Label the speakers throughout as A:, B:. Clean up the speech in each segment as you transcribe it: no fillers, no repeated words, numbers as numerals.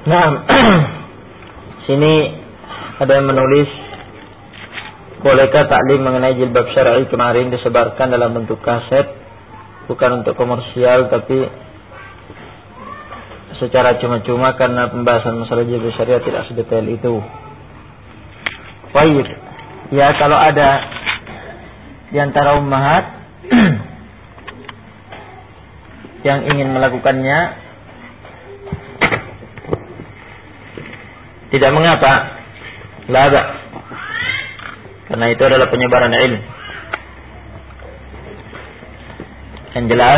A: Nah, sini ada yang menulis, bolehkah taklim mengenai jilbab syar'i kemarin disebarkan dalam bentuk kaset, bukan untuk komersial tapi secara cuma-cuma karena pembahasan masalah jilbab syariah tidak sedetail itu. Baik, ya kalau ada di antara ummahat yang ingin melakukannya, tidak mengapa, laba, karena itu adalah penyebaran ilmu. Yang jelas,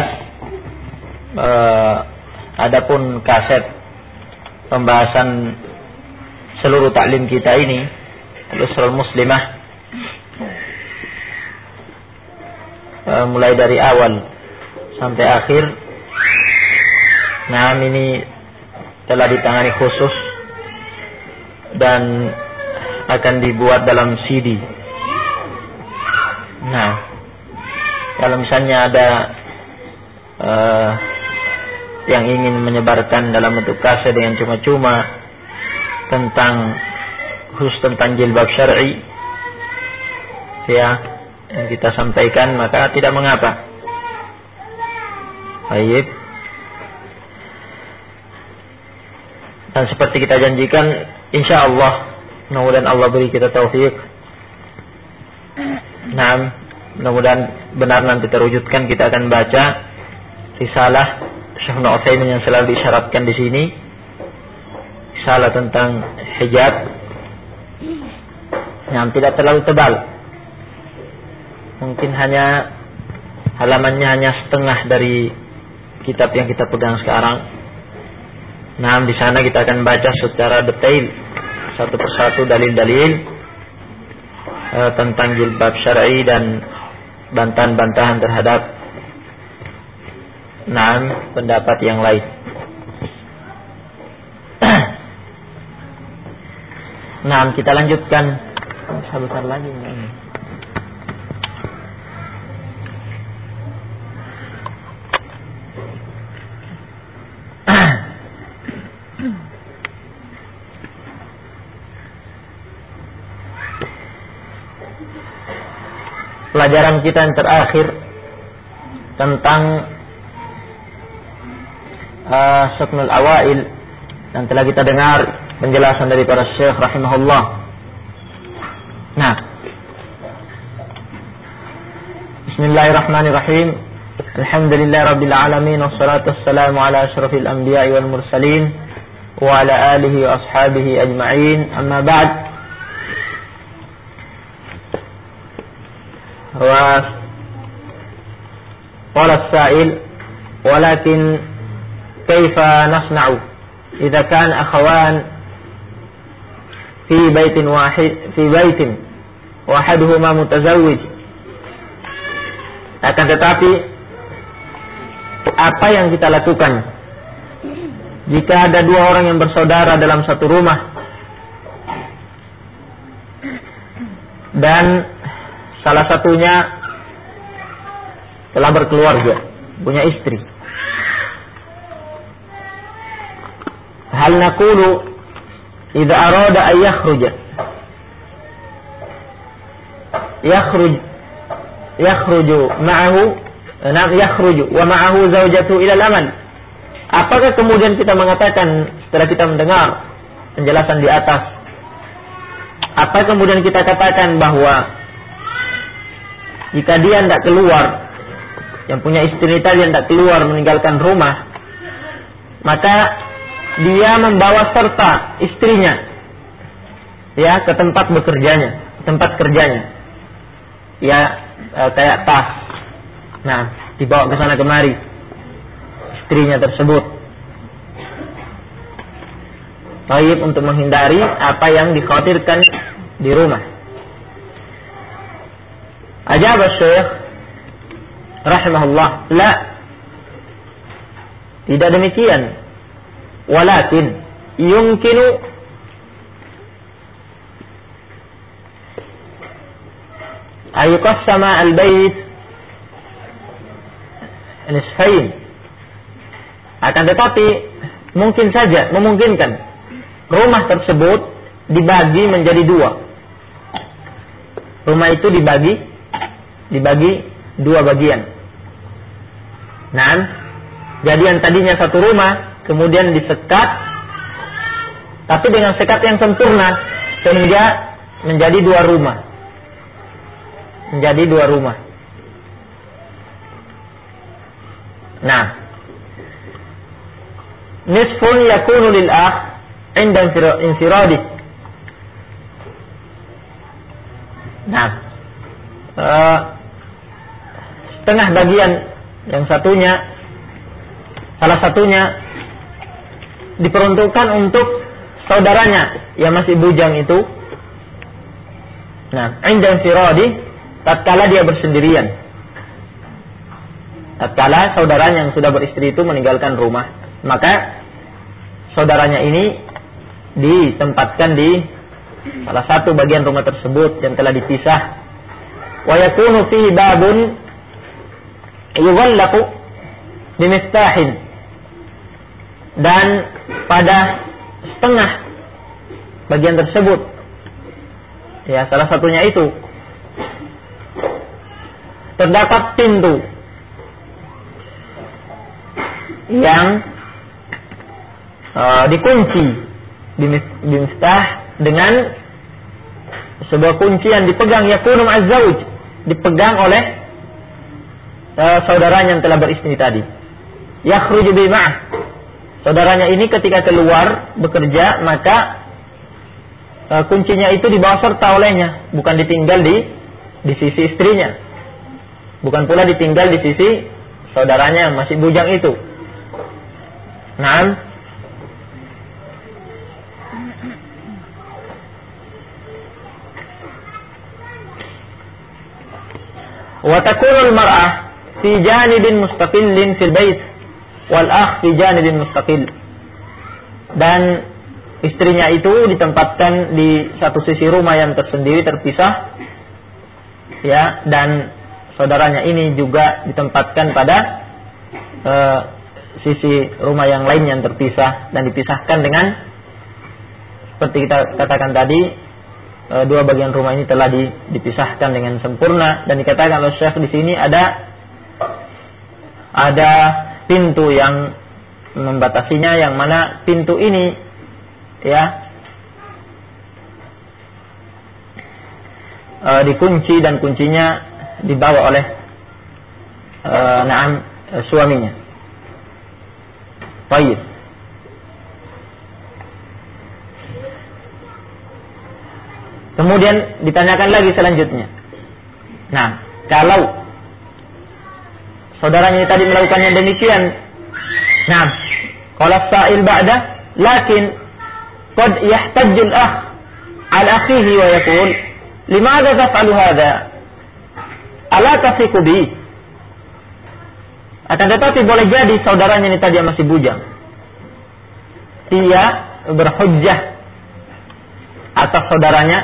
A: adapun kaset pembahasan seluruh taklim kita ini, Al-Usrul Muslimah, mulai dari awal sampai akhir, nah ini telah ditangani khusus dan akan dibuat dalam CD. Nah, kalau misalnya ada yang ingin menyebarkan dalam bentuk kaset dengan cuma-cuma khusus tentang jilbab syar'i, ya, yang kita sampaikan, maka tidak mengapa. Baik. Dan seperti kita janjikan, insya Allah, mudah-mudahan Allah beri kita taufik. Nah, mudah-mudahan benar nanti terwujudkan, kita akan baca risalah Syekh Ibnu Utsaimin yang selalu disyaratkan di sini, risalah tentang hijab yang tidak terlalu tebal, mungkin hanya halamannya hanya setengah dari kitab yang kita pegang sekarang. Nah, di sana kita akan baca secara detail satu persatu dalil-dalil tentang jilbab syar'i dan bantahan-bantahan terhadap pendapat yang lain. Nah, kita lanjutkan sebentar lagi. Pelajaran kita yang terakhir tentang Suknul Awail, dan telah kita dengar penjelasan dari para syekh rahimahullah. Nah, Bismillahirrahmanirrahim. Alhamdulillahirabbil alamin, wassalatu wassalamu ala asyrafil anbiya'i wal mursalin wa ala alihi wa ashabihi ajma'in. Amma ba'd. وقال السائل ولكن كيف نصنع إذا كان أخوان في بيت واحدهما متزوج. Akan tetapi apa yang kita lakukan jika ada dua orang yang bersaudara dalam satu rumah dan salah satunya telah berkeluarga, punya istri? Hal naqulu idza arada an yakhruju wa ma'ahu zawjatu ila al-amal. Apakah kemudian kita mengatakan setelah kita mendengar penjelasan di atas, apa kemudian kita katakan bahwa jika dia tidak keluar, yang punya istri tadi tidak keluar meninggalkan rumah, maka dia membawa serta istrinya, ya, ke tempat bekerjanya, tempat kerjanya, ya, kayak tas. Nah, dibawa ke sana kemari istrinya tersebut. Baik, untuk menghindari apa yang dikhawatirkan di rumah. Ajab Syekh rahimahullah, la, tidak demikian. Walakin yumkinu ayuqassama al-bait nisfain. Akan tetapi mungkin saja, memungkinkan rumah tersebut dibagi menjadi dua. Rumah itu dibagi dua bagian. Nah, jadi yang tadinya satu rumah kemudian disekat, tapi dengan sekat yang sempurna sehingga menjadi dua rumah. Menjadi dua rumah. Nah, nisfun yakunu lil akh inda infiradi. Nah, setengah bagian yang satunya, salah satunya diperuntukkan untuk saudaranya yang masih bujang itu. Nah, inda infiradi, tatkala dia bersendirian. Tatkala saudaranya yang sudah beristri itu meninggalkan rumah, maka saudaranya ini ditempatkan di salah satu bagian rumah tersebut yang telah dipisah. Wa yakunu fihi babun yughallaqu bimiftahin, dan pada setengah bagian tersebut, ya salah satunya itu terdapat pintu yang dikunci bimiftah dengan sebuah kunci yang dipegang yakunu ma'azzauj, dipegang oleh saudaranya yang telah beristri tadi. Yakhruju bima'ah, saudaranya ini ketika keluar bekerja, maka kuncinya itu dibawa serta olehnya, bukan ditinggal di sisi istrinya, bukan pula ditinggal di sisi saudaranya yang masih bujang itu. Naam. Wa takunu al-mar'ah fi janibin mustaqillin fil bait wal akh fi janibin mustaqil. Dan istrinya itu ditempatkan di satu sisi rumah yang tersendiri terpisah, ya, dan saudaranya ini juga ditempatkan pada sisi rumah yang lain yang terpisah, dan dipisahkan dengan seperti kita katakan tadi, dua bagian rumah ini telah dipisahkan dengan sempurna. Dan dikatakan oleh Syekh di sini ada pintu yang membatasinya, yang mana pintu ini, ya, dikunci dan kuncinya dibawa oleh suaminya. Baik. Kemudian ditanyakan lagi selanjutnya. Nah, kalau saudaranya tadi melakukan yang demikian, nah, qala sa'il ba'da, lakin qad yahtajju al-akh ala akhihi wa yaqul, limadha taf'alu hadha? Ala tafiqu bi? Akan tetapi boleh jadi saudaranya ini tadi yang masih bujang, dia berhujjah atas saudaranya,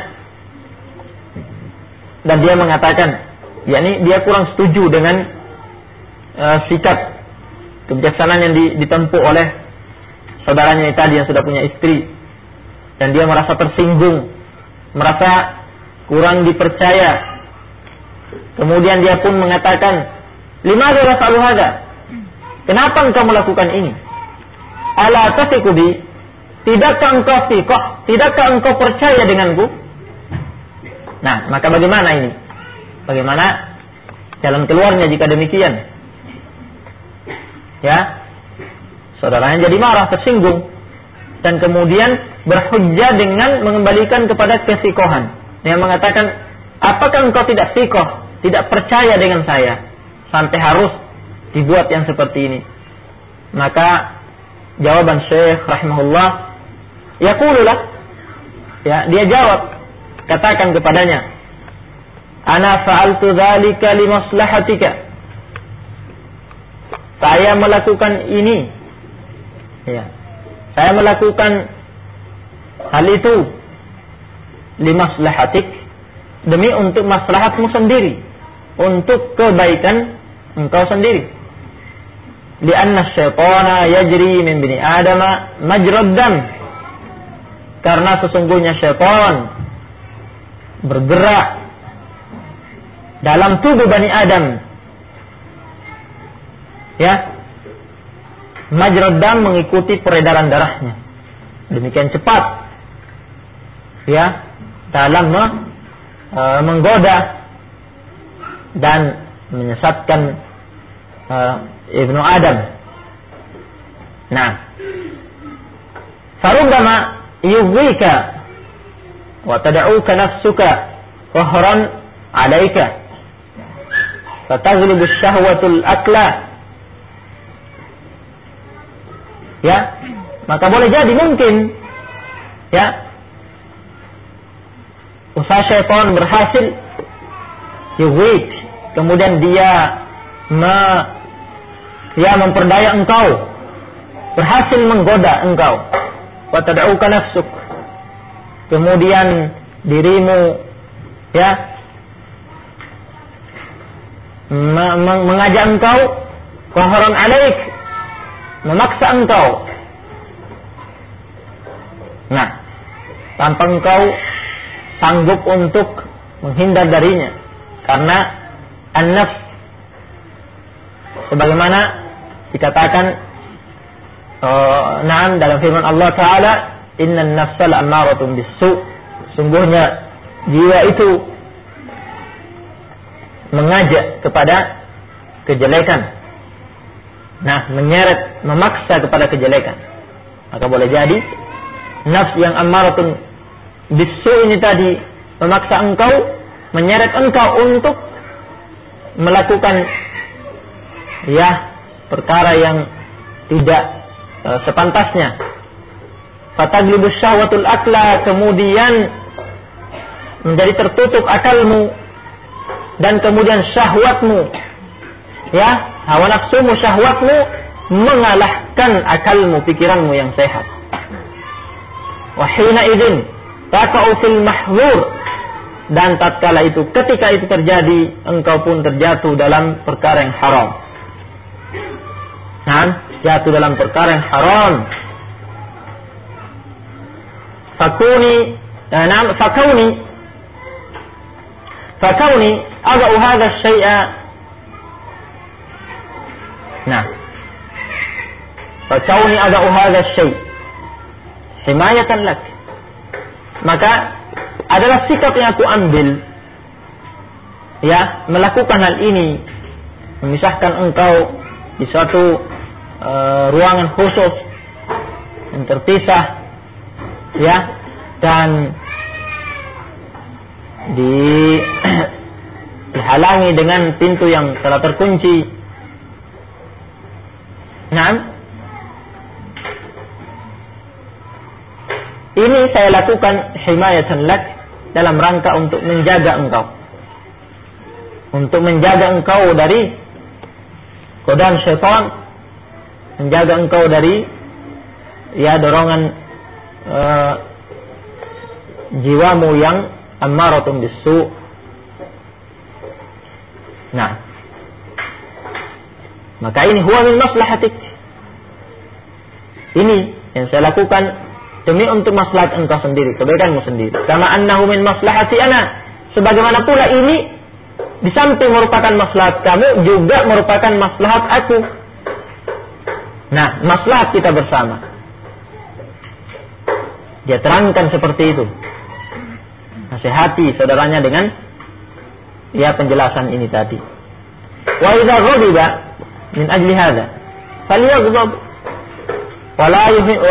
A: dan dia mengatakan, yakni dia kurang setuju dengan sikap kebijaksanaan yang ditempuh oleh saudaranya ini tadi yang sudah punya istri, dan dia merasa tersinggung, merasa kurang dipercaya. Kemudian dia pun mengatakan, limadha taf'alu hadza? Kenapa engkau melakukan ini? Ala tafiqu bi? Tidakkah engkau thiqah? Tidakkah engkau percaya denganku? Nah, maka bagaimana ini? Bagaimana jalan keluarnya jika demikian? Ya, saudaranya jadi marah, tersinggung, dan kemudian berhujjah dengan mengembalikan kepada kesikohan, yang mengatakan, apakah engkau tidak thiqah, tidak percaya dengan saya, sampai harus dibuat yang seperti ini? Maka jawaban Syekh rahimahullah, yaqululah, ya, dia jawab, katakan kepadanya, ana fa'altu dzalika li maslahatika, saya melakukan ini, ya, saya melakukan hal itu li maslahatik, demi untuk maslahatmu sendiri, untuk kebaikan engkau sendiri. Lianna syaitana yajri min bani adama majrad dam, Karena sesungguhnya syaitan bergerak dalam tubuh Bani Adam. Ya. Majrad dam mengikuti peredaran darahnya. Demikian cepat. Ya, dalam menggoda dan menyesatkan Ibnu Adam. Nah, farubbama yughwika wa tad'uka nafsuka qahran 'alaika fataghlibu syahwatul akla. Ya, maka boleh jadi mungkin ya usaha syaitan berhasil yughwik, kemudian dia memperdaya engkau, berhasil menggoda engkau. Wa tad'uka nafsuk, kemudian dirimu ya mengajak engkau qahran 'alaik, memaksa engkau. Nah, tanpa engkau sanggup untuk menghindar darinya, karena an-nafs sebagaimana dikatakan dalam firman Allah Ta'ala, innan nafsa la'ammaratun bis-su', sungguhnya jiwa itu mengajak kepada kejelekan. Nah, menyeret, memaksa kepada kejelekan. Maka boleh jadi nafs yang ammaratun bis-su' ini tadi memaksa engkau, menyeret engkau untuk melakukan ya perkara yang tidak sepantasnya. Fataglibu syahwatul akla, kemudian menjadi tertutup akalmu dan kemudian syahwatmu, ya hawa nafsumu, syahwatmu mengalahkan akalmu, pikiranmu yang sehat. Wa hina idzin taqa'u fil mahdzur, dan tatkala itu, ketika itu terjadi, engkau pun terjatuh dalam perkara yang haram. Nah, jatuh dalam perkara yang haram. Fakauni adau hadha syai'a. Nah, fakauni adau hadha syai' himayatan lak, maka adalah sikap yang aku ambil, ya, melakukan hal ini, memisahkan engkau di suatu ruangan khusus yang terpisah, ya, dan dihalangi dengan pintu yang telah terkunci. Nah, ini saya lakukan himayatan lak, dalam rangka untuk menjaga engkau, untuk menjaga engkau dari godaan syaitan, menjaga engkau dari ya dorongan jiwamu yang ammaratun bis-su'. Nah, maka ini huwa min maslahatik, ini yang saya lakukan demi untuk maslahat engkau sendiri, kebaikanmu sendiri. Kama annahu min maslahati ana, sebagaimana pula ini di samping merupakan maslahat kamu, juga merupakan maslahat aku. Nah, maslahat kita bersama. Dia terangkan seperti itu. Nasihati saudaranya dengan ya penjelasan ini tadi. Wa idza ghadiba min ajli hadza falyaghdab wala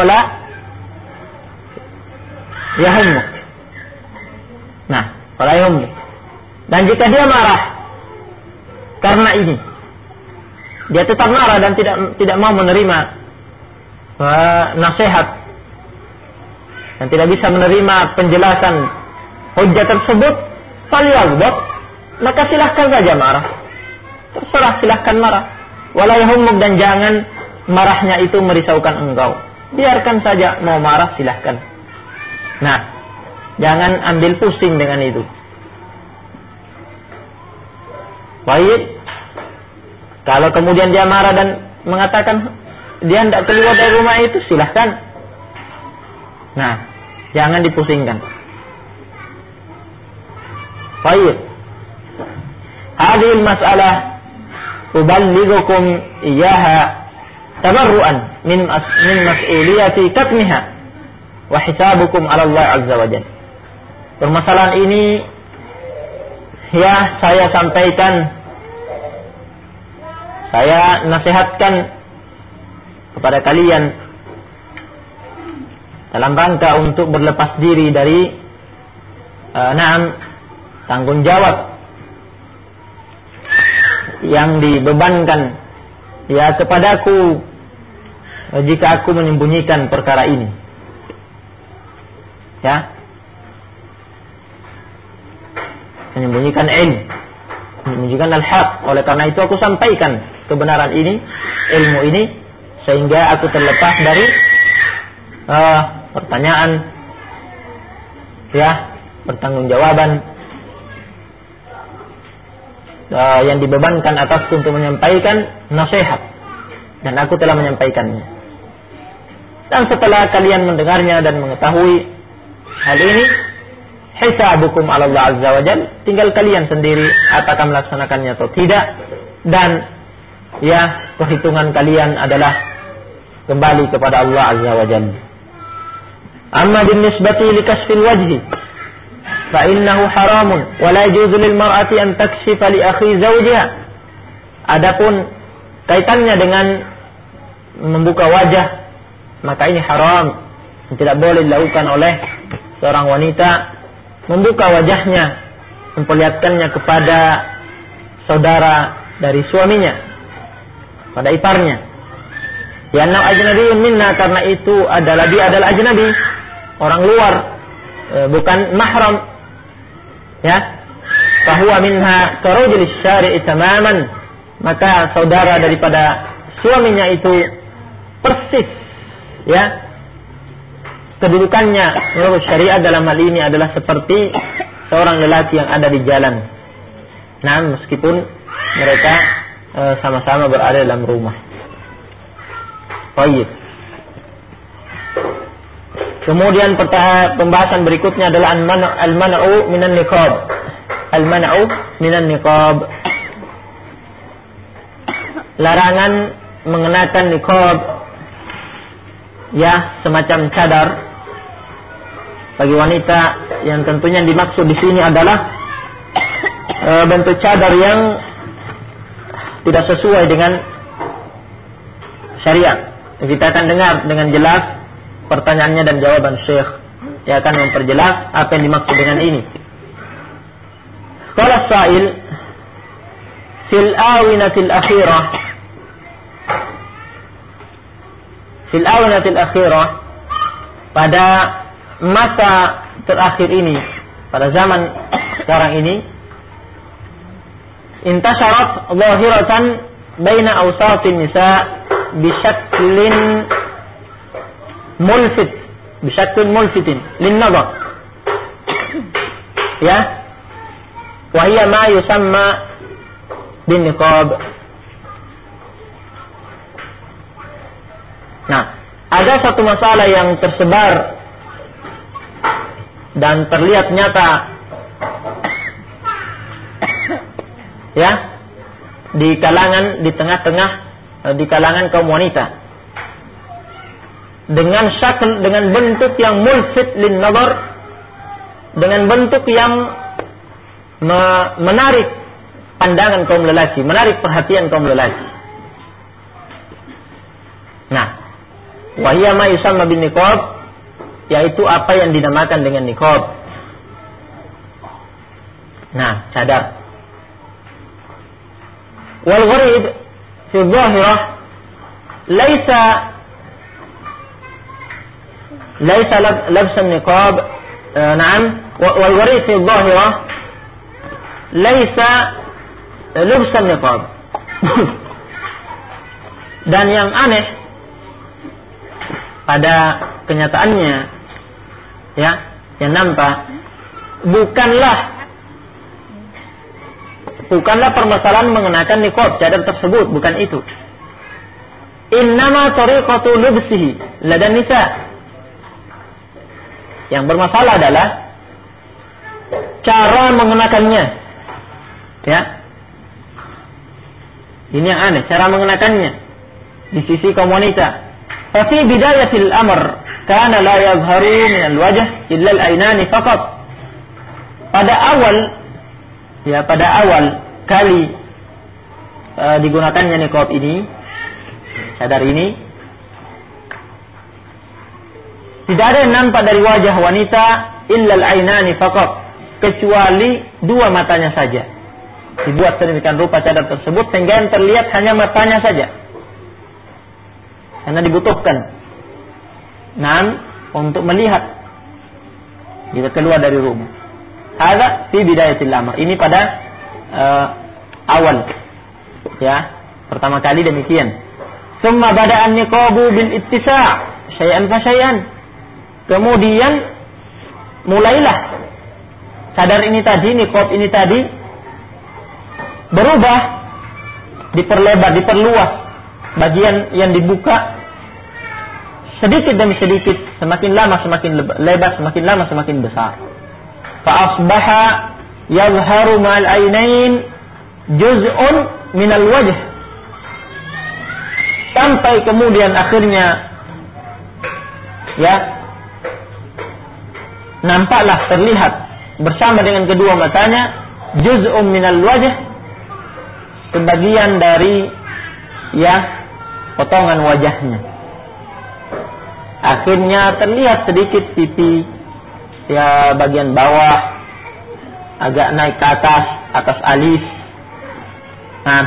A: yahummuk. Nah, wala yahummuk. Dan jika dia marah karena ini, dia tetap marah dan tidak mau menerima nasihat dan tidak bisa menerima penjelasan hujjah tersebut, falyaghdab, maka silahkan saja marah. Terserah, silahkan marah. Wala yahummuk, dan jangan marahnya itu merisaukan engkau. Biarkan saja, mau marah silahkan. Nah, jangan ambil pusing dengan itu. Baik, kalau kemudian dia marah dan mengatakan dia tidak keluar dari rumah itu, silahkan. Nah, Jangan dipusingkan. Baik. Hadhihi mas'alah uballighukum iyyaha tabarruan min mas'uliyati katmiha wa hisabukum 'ala Allah 'azza wa jalla. Permasalahan ini ya saya sampaikan, saya nasihatkan kepada kalian dalam rangka untuk berlepas diri dari tanggung jawab yang dibebankan ya kepadaku jika aku menyembunyikan perkara ini. Ya. Menyembunyikan ilmu, menyembunyikan al-haq. Oleh karena itu aku sampaikan kebenaran ini, ilmu ini, sehingga aku terlepas dari pertanyaan, ya, pertanggungjawaban yang dibebankan atasku untuk menyampaikan nasihat, dan aku telah menyampaikannya. Dan setelah kalian mendengarnya dan mengetahui hal ini, hisabukum 'ala Allah 'azza wa jalla, tinggal kalian sendiri apakah melaksanakannya atau tidak, dan ya perhitungan kalian adalah kembali kepada Allah 'azza wa jalla. Amma binisbati likasfil wajhi fa innahu haramun wa la yajuzu lil mar'ati an takshifa li akhi zawjiha. Adapun kaitannya dengan membuka wajah, maka ini haram, tidak boleh dilakukan oleh seorang wanita membuka wajahnya, memperlihatkannya kepada saudara dari suaminya, pada iparnya. Ya, na ajnabiyyun minna, karena itu dia adalah ajnabi, orang luar, bukan mahram. Ya, fahuwa minha karajul syari'i tamaman, maka saudara daripada suaminya itu persis, ya, kedudukannya menurut syariat dalam hal ini adalah seperti seorang lelaki yang ada di jalan. Nah, meskipun mereka sama-sama berada dalam rumah. Baik. Kemudian pembahasan berikutnya adalah al-man'u minan niqab. Al-man'u minan niqab. Larangan mengenakan niqab, ya, semacam cadar bagi wanita, yang tentunya dimaksud di sini adalah bentuk cadar yang tidak sesuai dengan syariat. Kita akan dengar dengan jelas pertanyaannya dan jawaban Syekh. Dia akan memperjelas apa yang dimaksud dengan ini. Qala as-sa'il fil awinatil akhirah, fil awinatil akhirah, pada masa terakhir ini, pada zaman sekarang ini, intasharat zahiratan baina awsatin nisa bisyaklin mulfitin lin nazar, ya, wa hiya ma yusamma bin niqab. Nah, ada satu masalah yang tersebar dan terlihat nyata, ya, di tengah-tengah di kalangan kaum wanita, dengan bentuk yang mulfit lin nazar, dengan bentuk yang menarik pandangan kaum lelaki, menarik perhatian kaum lelaki. Nah, wa hiya ma yusamma bin niqab, yaitu apa yang dinamakan dengan niqab. Nah, cadar. Wal gharib fi dhahirah laisa labsan niqab. Na'am, wal gharib fi dhahirah laisa labsan niqab. Dan yang aneh pada kenyataannya, ya, yang nampak bukanlah permasalahan mengenakan niqab, cadar tersebut, bukan itu. Innama tariqatu lubsihi ladan nisa. Yang bermasalah adalah cara mengenakannya. Ya. Ini yang aneh, cara mengenakannya di sisi kaum wanita. Fa fi bidayatil amr kana la yadhharu min al-wajh illa al-aynani faqat. Pada awal kali digunakannya niqab ini, cadar ini, tidak ada yang nampak dari wajah wanita illa al-aynani faqat, kecuali dua matanya saja. Dibuat sedemikian rupa cadar tersebut sehingga yang terlihat hanya matanya saja. Karena dibutuhkan untuk melihat jika keluar dari rumah. Hadza fi bidayatil amr. Ini pada awal, ya, pertama kali demikian. Tsumma bada'a an-niqabu bil ittisa' syai'an fa syai'an. Kemudian mulailah cadar ini tadi, niqab ini tadi berubah, diperlebar, diperluas bagian yang dibuka sedikit demi sedikit, semakin lama semakin lebar, semakin lama semakin besar. Fa asbaha yadhharu ma'al ainain juz'un minal wajh, sampai kemudian akhirnya ya nampaklah, terlihat bersama dengan kedua matanya juz'un minal wajh, sebagian dari ya potongan wajahnya. Akhirnya terlihat sedikit pipi, ya bagian bawah agak naik ke atas alis. Nah,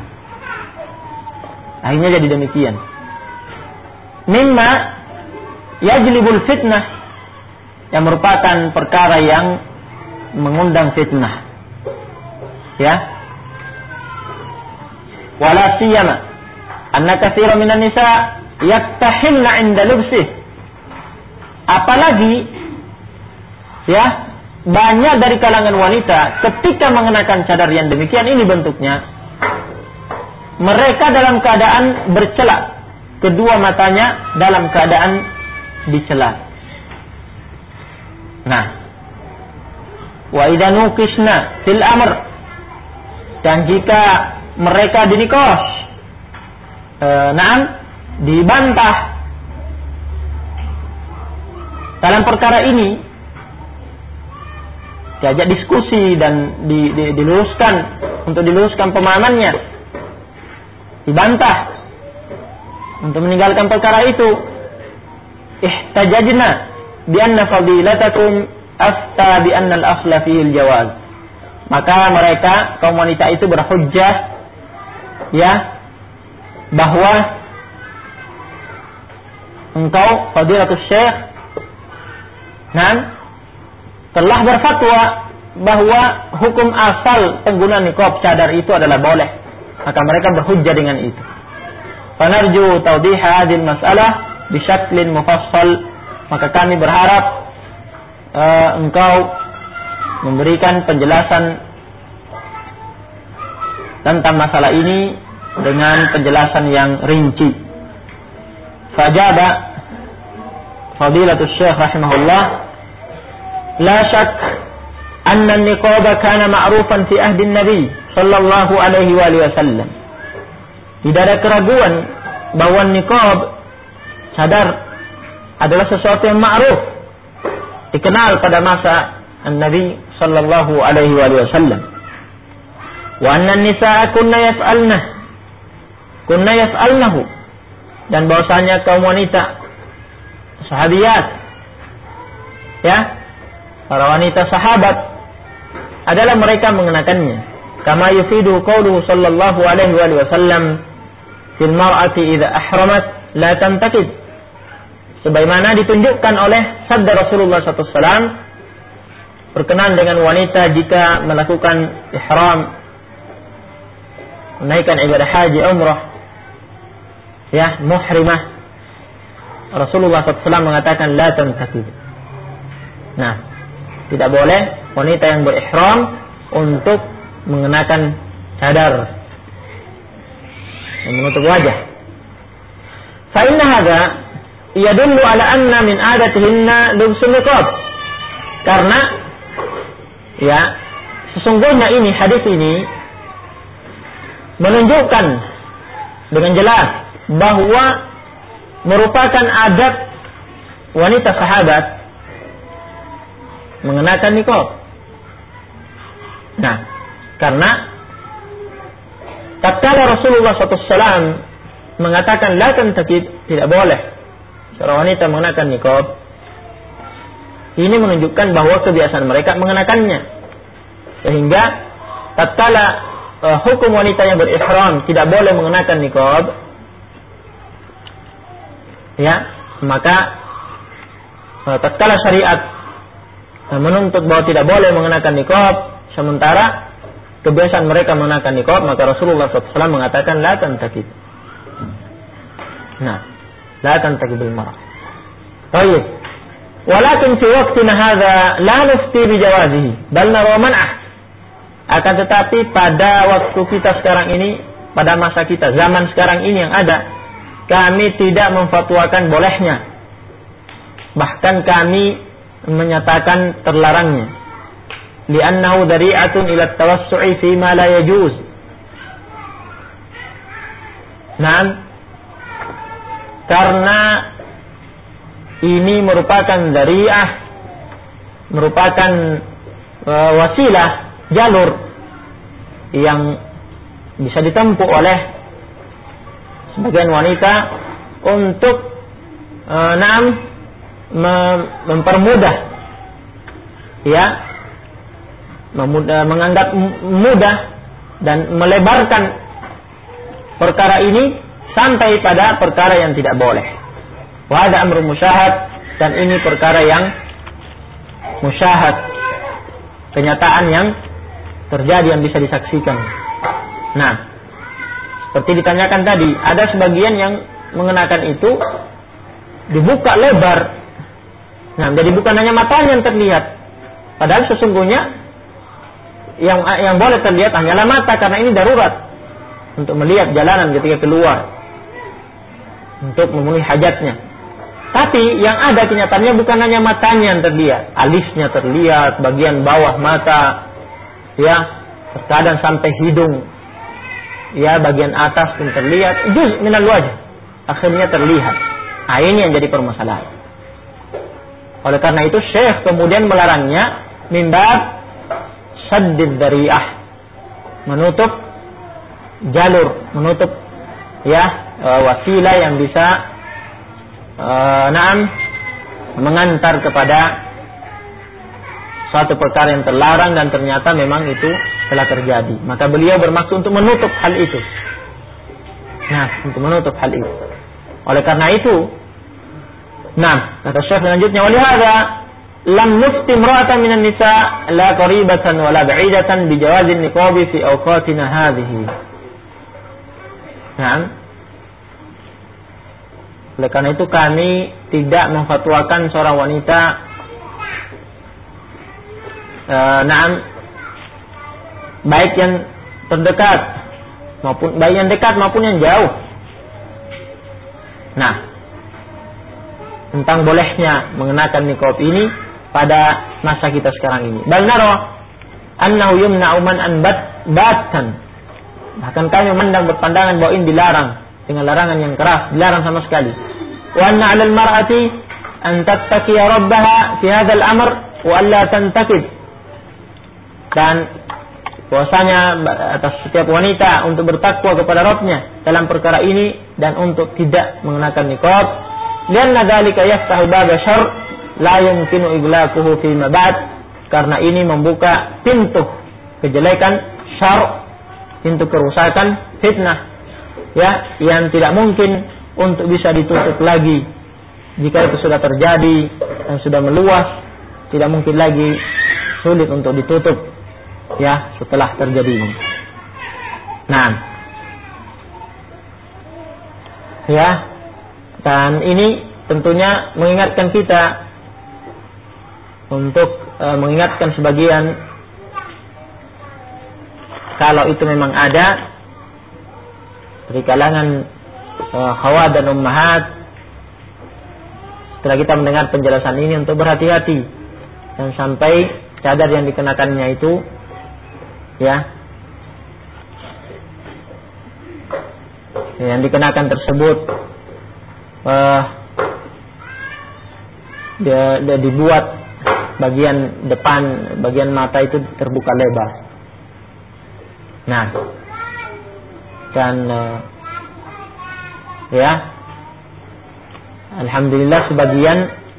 A: akhirnya jadi demikian. Mimma yajlibul fitnah, yang merupakan perkara yang mengundang fitnah. Ya. Wala siyama anna katsiran minan nisa yaktahilna 'inda lubsih. Apalagi ya, banyak dari kalangan wanita ketika mengenakan cadar yang demikian ini bentuknya, mereka dalam keadaan bercelak, kedua matanya dalam keadaan dicela. Nah, wa idza nuqishna fil amr, dan jika mereka dinikos, dibantah dalam perkara ini, diajak diskusi dan diluruskan, untuk diluruskan pemahamannya, dibantah untuk meninggalkan perkara itu. Ihtajajna bi anna fadilatakum afta bi anna al-asla fihi al-jawaz. Maka mereka, kaum wanita itu berhujjah, ya, bahwa engkau fadilatus syekh telah berfatwa bahwa hukum asal penggunaan niqab cadar itu adalah boleh. Maka mereka berhujjah dengan itu. Fanarju tawdih hadhihi masalah bisyaklin mufassal. Maka kami berharap engkau memberikan penjelasan tentang masalah ini dengan penjelasan yang rinci. Fajaba fadilatul syekh rahimahullah, la syak anna an-niqab kana ma'rufan fi ahdi an-nabi sallallahu alaihi wasallam. Tidak ada keraguan bahwa niqab, cadar, adalah sesuatu yang ma'ruf, dikenal pada masa Nabi sallallahu alaihi wasallam. Wa anna an-nisaa kunna yaf'alnahu, dan bahwasanya kaum wanita sahabiyat, ya, para wanita sahabat, adalah mereka mengenakannya. Kama yufidu qawluhu sallallahu alaihi wasallam fil mar'ati idza ahramat la tantakid, sebagaimana ditunjukkan oleh sabda Rasulullah SAW berkenaan dengan wanita jika melakukan ihram, menaikkan ibadah haji umrah, ya, muhrimah. Rasulullah SAW mengatakan la tantakid. Nah, tidak boleh wanita yang berihram untuk mengenakan cadar yang menutup wajah. Fa inna hadza yadullu ala anna min adatihinna lubsul niqab. Karena ya, sesungguhnya ini hadis ini menunjukkan dengan jelas bahwa merupakan adat wanita sahabat mengenakan niqab. Nah, karena tatkala Rasulullah SAW mengatakan la tantakid, tidak boleh seorang wanita mengenakan niqab, ini menunjukkan bahwa kebiasaan mereka mengenakannya. Sehingga tatkala hukum wanita yang berihram tidak boleh mengenakan niqab, ya, maka tatkala syariat menuntut bahwa tidak boleh mengenakan niqab, sementara kebiasaan mereka mengenakan niqab, maka Rasulullah SAW mengatakan la tantakid. Nah, la tantakid bil mar'ah. Baik. Walakin fi waqtina hadza la nufti bi jawazihi, bal nara man'ah. Akan tetapi pada waktu kita sekarang ini, pada masa kita, zaman sekarang ini yang ada, kami tidak memfatwakan bolehnya. Bahkan kami menyatakan terlarangnya. Li'annahu dari'atun ila tawassu'i fi ma la yajuz. Naam. Karena ini merupakan dari'ah, merupakan wasilah, jalur yang bisa ditempuh oleh sebagian wanita untuk mempermudah, ya, menganggap mudah dan melebarkan perkara ini sampai pada perkara yang tidak boleh. Wa hada amrun musyahad, dan ini perkara yang musyahad, kenyataan yang terjadi, yang bisa disaksikan. Nah, seperti ditanyakan tadi, ada sebagian yang mengenakan itu dibuka lebar. Nah, jadi bukan hanya matanya yang terlihat, padahal sesungguhnya yang boleh terlihat hanyalah mata, karena ini darurat untuk melihat jalanan ketika keluar untuk memenuhi hajatnya. Tapi yang ada kenyataannya bukan hanya matanya yang terlihat, alisnya terlihat, bagian bawah mata, ya, terkadang sampai hidung, ya, bagian atas pun terlihat, juz' minal wajh, akhirnya terlihat. Nah, ini yang jadi permasalahan. Oleh karena itu Syekh kemudian melarangnya min bab saddid dari'ah, menutup jalur, menutup, ya, wasilah yang bisa mengantar kepada suatu perkara yang terlarang dan ternyata memang itu telah terjadi. Maka beliau bermaksud untuk menutup hal itu. Nah, untuk menutup hal itu. Oleh karena itu, kata Syekh selanjutnya, walihada lam nufti imra'atan minan nisa la qaribatan wa la ba'idatan bi jawazin niqabi fi awqatina hadhihi. Oleh karena itu kami tidak memfatwakan seorang wanita baik yang terdekat maupun baik yang dekat maupun yang jauh. Nah, tentang bolehnya mengenakan niqab ini pada masa kita sekarang ini. Bal nara annahu yumna'u man an batan. Bahkan kami memandang berpandangan bahwa ini dilarang dengan larangan yang keras, dilarang sama sekali. Wa anna 'alal mar'ati an tattaqiya rabbaha fi hadzal amr wa alla tantakid. Dan bahwasanya atas setiap wanita untuk bertakwa kepada Rabbnya dalam perkara ini dan untuk tidak mengenakan niqab. Lianna dzalika yaftahu baba syarr la yumkinu iglaquhu fi ma ba'd, karena ini membuka pintu kejelekan, syarr, pintu kerusakan, fitnah, ya, yang tidak mungkin untuk bisa ditutup lagi. Jika itu sudah terjadi dan sudah meluas, tidak mungkin lagi, sulit untuk ditutup, ya, setelah terjadi ini. Nah, ya, dan ini tentunya mengingatkan kita untuk mengingatkan sebagian, kalau itu memang ada dari kalangan khawat dan ummahat setelah kita mendengar penjelasan ini untuk berhati-hati dan sampai cadar yang dikenakannya itu ya yang dikenakan tersebut dia dibuat bagian depan, bagian mata itu terbuka lebar. Nah, dan ya, alhamdulillah sebagian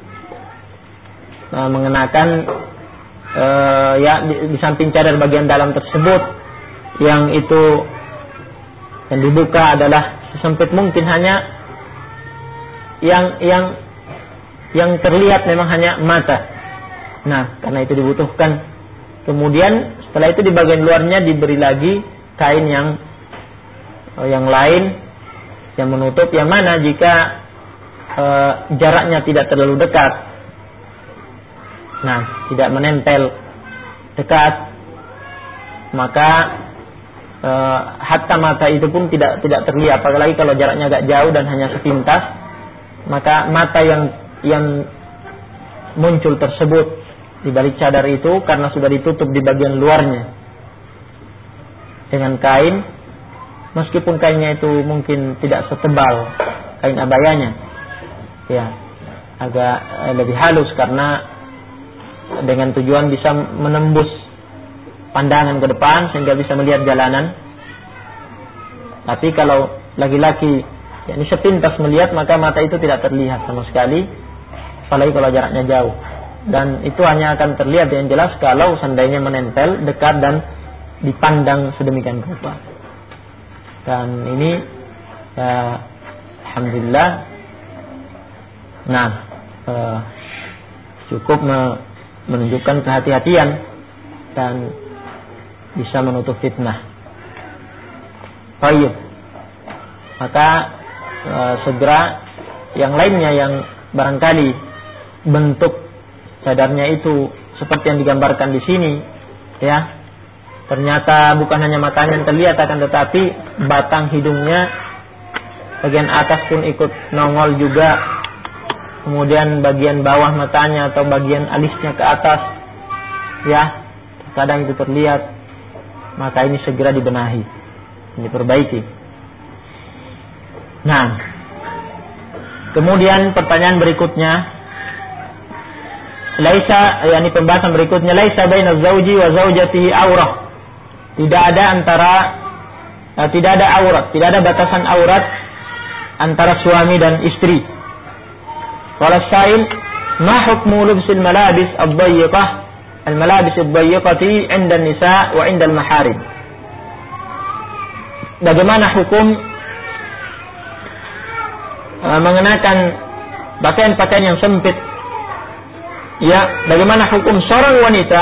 A: mengenakan ya di samping cadar bagian dalam tersebut yang itu yang dibuka adalah sesempit mungkin, hanya yang terlihat memang hanya mata. Nah, karena itu dibutuhkan. Kemudian setelah itu di bagian luarnya diberi lagi kain yang lain yang menutup, yang mana jika jaraknya tidak terlalu dekat, nah tidak menempel dekat, maka hatta mata itu pun tidak terlihat. Apalagi kalau jaraknya agak jauh dan hanya sepintas, maka mata yang muncul tersebut di balik cadar itu karena sudah ditutup di bagian luarnya dengan kain, meskipun kainnya itu mungkin tidak setebal kain abayanya, ya agak lebih halus karena dengan tujuan bisa menembus pandangan ke depan sehingga bisa melihat jalanan. Tapi kalau laki-laki yakni sepintas melihat, maka mata itu tidak terlihat sama sekali, apalagi kalau jaraknya jauh. Dan itu hanya akan terlihat yang jelas kalau seandainya menempel dekat dan dipandang sedemikian rupa. Dan ini alhamdulillah, nah cukup menunjukkan kehati-hatian dan bisa menutup fitnah. Baik, maka segera yang lainnya yang barangkali bentuk cadarnya itu seperti yang digambarkan di sini, ya ternyata bukan hanya matanya yang terlihat, akan tetapi batang hidungnya bagian atas pun ikut nongol juga, kemudian bagian bawah matanya atau bagian alisnya ke atas, ya kadang itu terlihat, maka ini segera dibenahi, diperbaiki. Nah, kemudian pertanyaan berikutnya, laisa, yakni pembahasan berikutnya, laisa baina zauji wa zaujatihi aurah. Tidak ada aurat, tidak ada batasan aurat antara suami dan istri. Qala sa'il, ma hukmu lubsil malabis ad-dayyiqah, al-malabis ad-dayyiqati 'inda an-nisa' wa 'inda al-maharim? Bagaimana hukum mengenakan pakaian-pakaian yang sempit? Ya, bagaimana hukum seorang wanita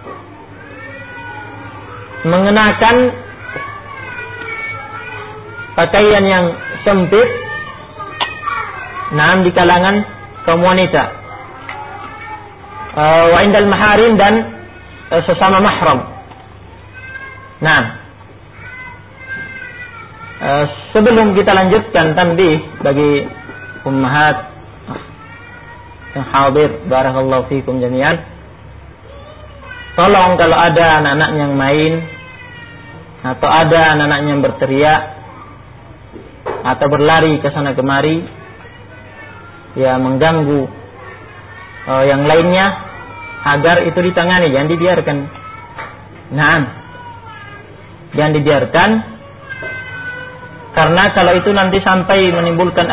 A: mengenakan pakaian yang sempit, nah di kalangan kaum wanita, wa indal maharim, dan sesama mahram. Nah, sebelum kita lanjutkan tanbih bagi ummahat yang hadir, barakallahu fikum jami'an, tolong kalau ada anak-anak yang main atau ada anak-anak yang berteriak atau berlari ke sana kemari, ya mengganggu yang lainnya, agar itu ditangani, jangan dibiarkan. Nah, jangan dibiarkan, karena kalau itu nanti sampai menimbulkan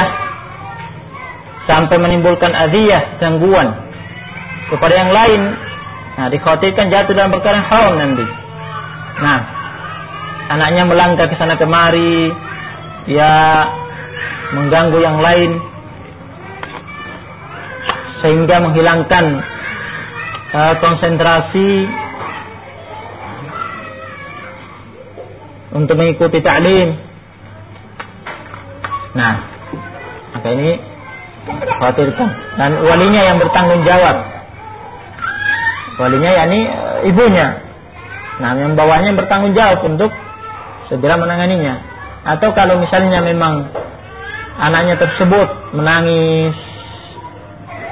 A: aziyah, gangguan kepada yang lain, nah dikhawatirkan jatuh dalam perkara yang haram nanti. Nah, anaknya melangkah ke sana kemari, ya mengganggu yang lain sehingga menghilangkan konsentrasi untuk mengikuti ta'lim. Nah, maka ini khawatirkan, dan walinya yang bertanggung jawab, walinya yakni ibunya, nah yang bawahnya bertanggung jawab untuk segera menanganinya. Atau kalau misalnya memang anaknya tersebut menangis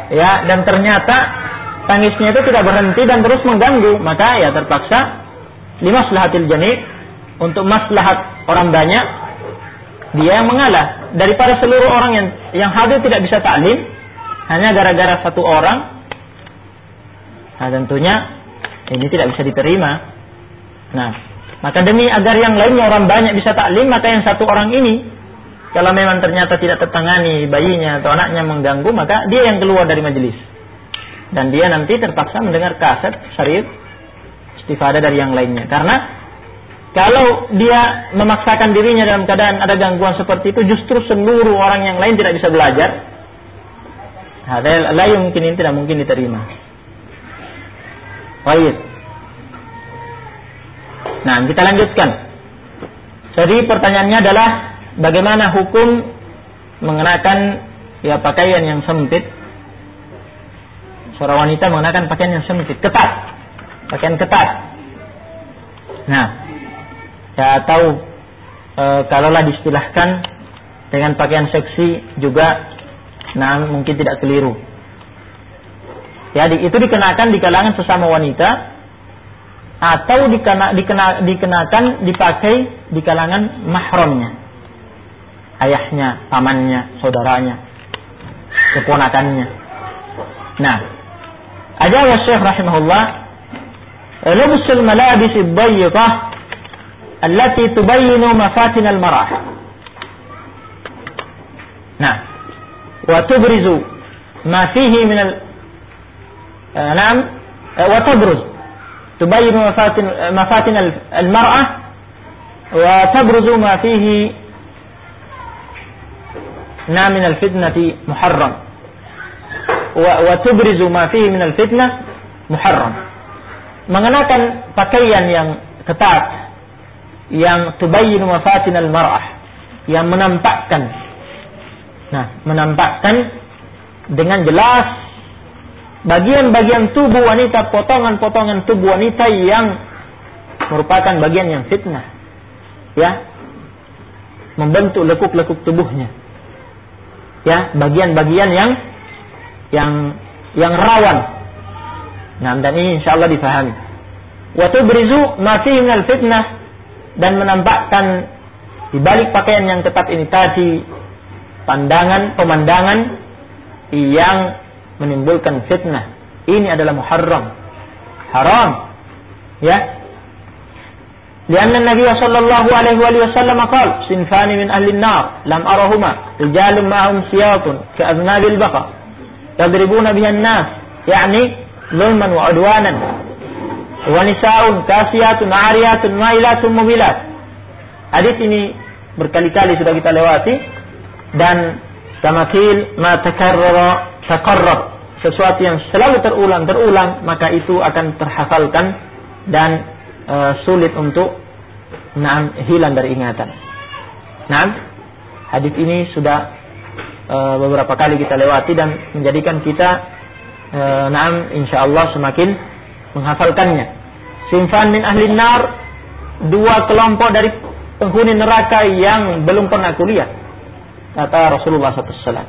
A: ya, dan ternyata tangisnya itu tidak berhenti dan terus mengganggu, maka ya terpaksa limaslahatil jami', untuk maslahat orang banyak, dia yang mengalah daripada seluruh orang yang hadir tidak bisa taklim hanya gara-gara satu orang. Nah, tentunya ini tidak bisa diterima. Nah, maka demi agar yang lainnya orang banyak bisa taklim, maka yang satu orang ini, kalau memang ternyata tidak tertangani bayinya atau anaknya mengganggu, maka dia yang keluar dari majelis. Dan dia nanti terpaksa mendengar kaset syarif istifadah dari yang lainnya. Karena kalau dia memaksakan dirinya dalam keadaan ada gangguan seperti itu, justru seluruh orang yang lain tidak bisa belajar. Hal mungkin ini tidak mungkin diterima. Baik. Nah, kita lanjutkan. Jadi pertanyaannya adalah bagaimana hukum mengenakan ya pakaian yang sempit? Seorang wanita mengenakan pakaian yang sempit, ketat, pakaian ketat. Nah, ya tahu kalaulah diistilahkan dengan pakaian seksi juga, nah mungkin tidak keliru. Ya, itu dikenakan di kalangan sesama wanita atau dikenakan dipakai di kalangan mahramnya, ayahnya, pamannya, saudaranya, keponakannya. Nah, ajaba Syekh rahimahullah, labsul malabis ad-dayyqah allati tubayyinu mafatin al-marah. Nah, wa tubrizu ma fihi min wa tabruz tubayyinu mafatin al-mar'ah wa tabruzu ma fihi min al-fitnati muharram wa tubrizu ma fihi min al-fitnah muharram. Mengenakan pakaian yang ketat yang tubayyinu mafatin al-mar'ah, yang menampakkan dengan jelas bagian-bagian tubuh wanita, potongan-potongan tubuh wanita yang merupakan bagian yang fitnah, ya, membentuk lekuk-lekuk tubuhnya, ya, bagian-bagian yang rawan. Nah, dan ini insyaallah difahami. Wa tubrizu ma fihi minal fitnah, dan menampakkan di balik pakaian yang ketat ini tadi pemandangan yang menimbulkan fitnah. Ini adalah muharram, haram, ya. Lianna Nabi sallallahu alaihi wasallam qala sinfani min ahli an-nar lam arahuma rijalun ma'hum siyatun ka'adnabil baqar yadribuna biha an-nas, yani zulman wa udwanan, wa nisa'un kasiyatun 'ariyatun ma'ilatun mumilat. Hadis ini berkali-kali sudah kita lewati, dan tamakil ma takarrara taqarrab, sesuatu yang selalu terulang maka itu akan terhafalkan dan sulit untuk hilang dari ingatan. Nah, hadis ini sudah beberapa kali kita lewati dan menjadikan kita insyaallah semakin menghafalkannya. Sinfan min ahli nar, dua kelompok dari penghuni neraka yang belum pernah kuliah, kata Rasulullah SAW.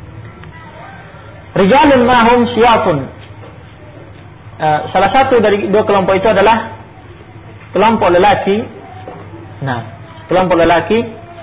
A: Rijalun mahum siyatun, salah satu dari dua kelompok itu adalah kelompok lelaki. Nah, kelompok lelaki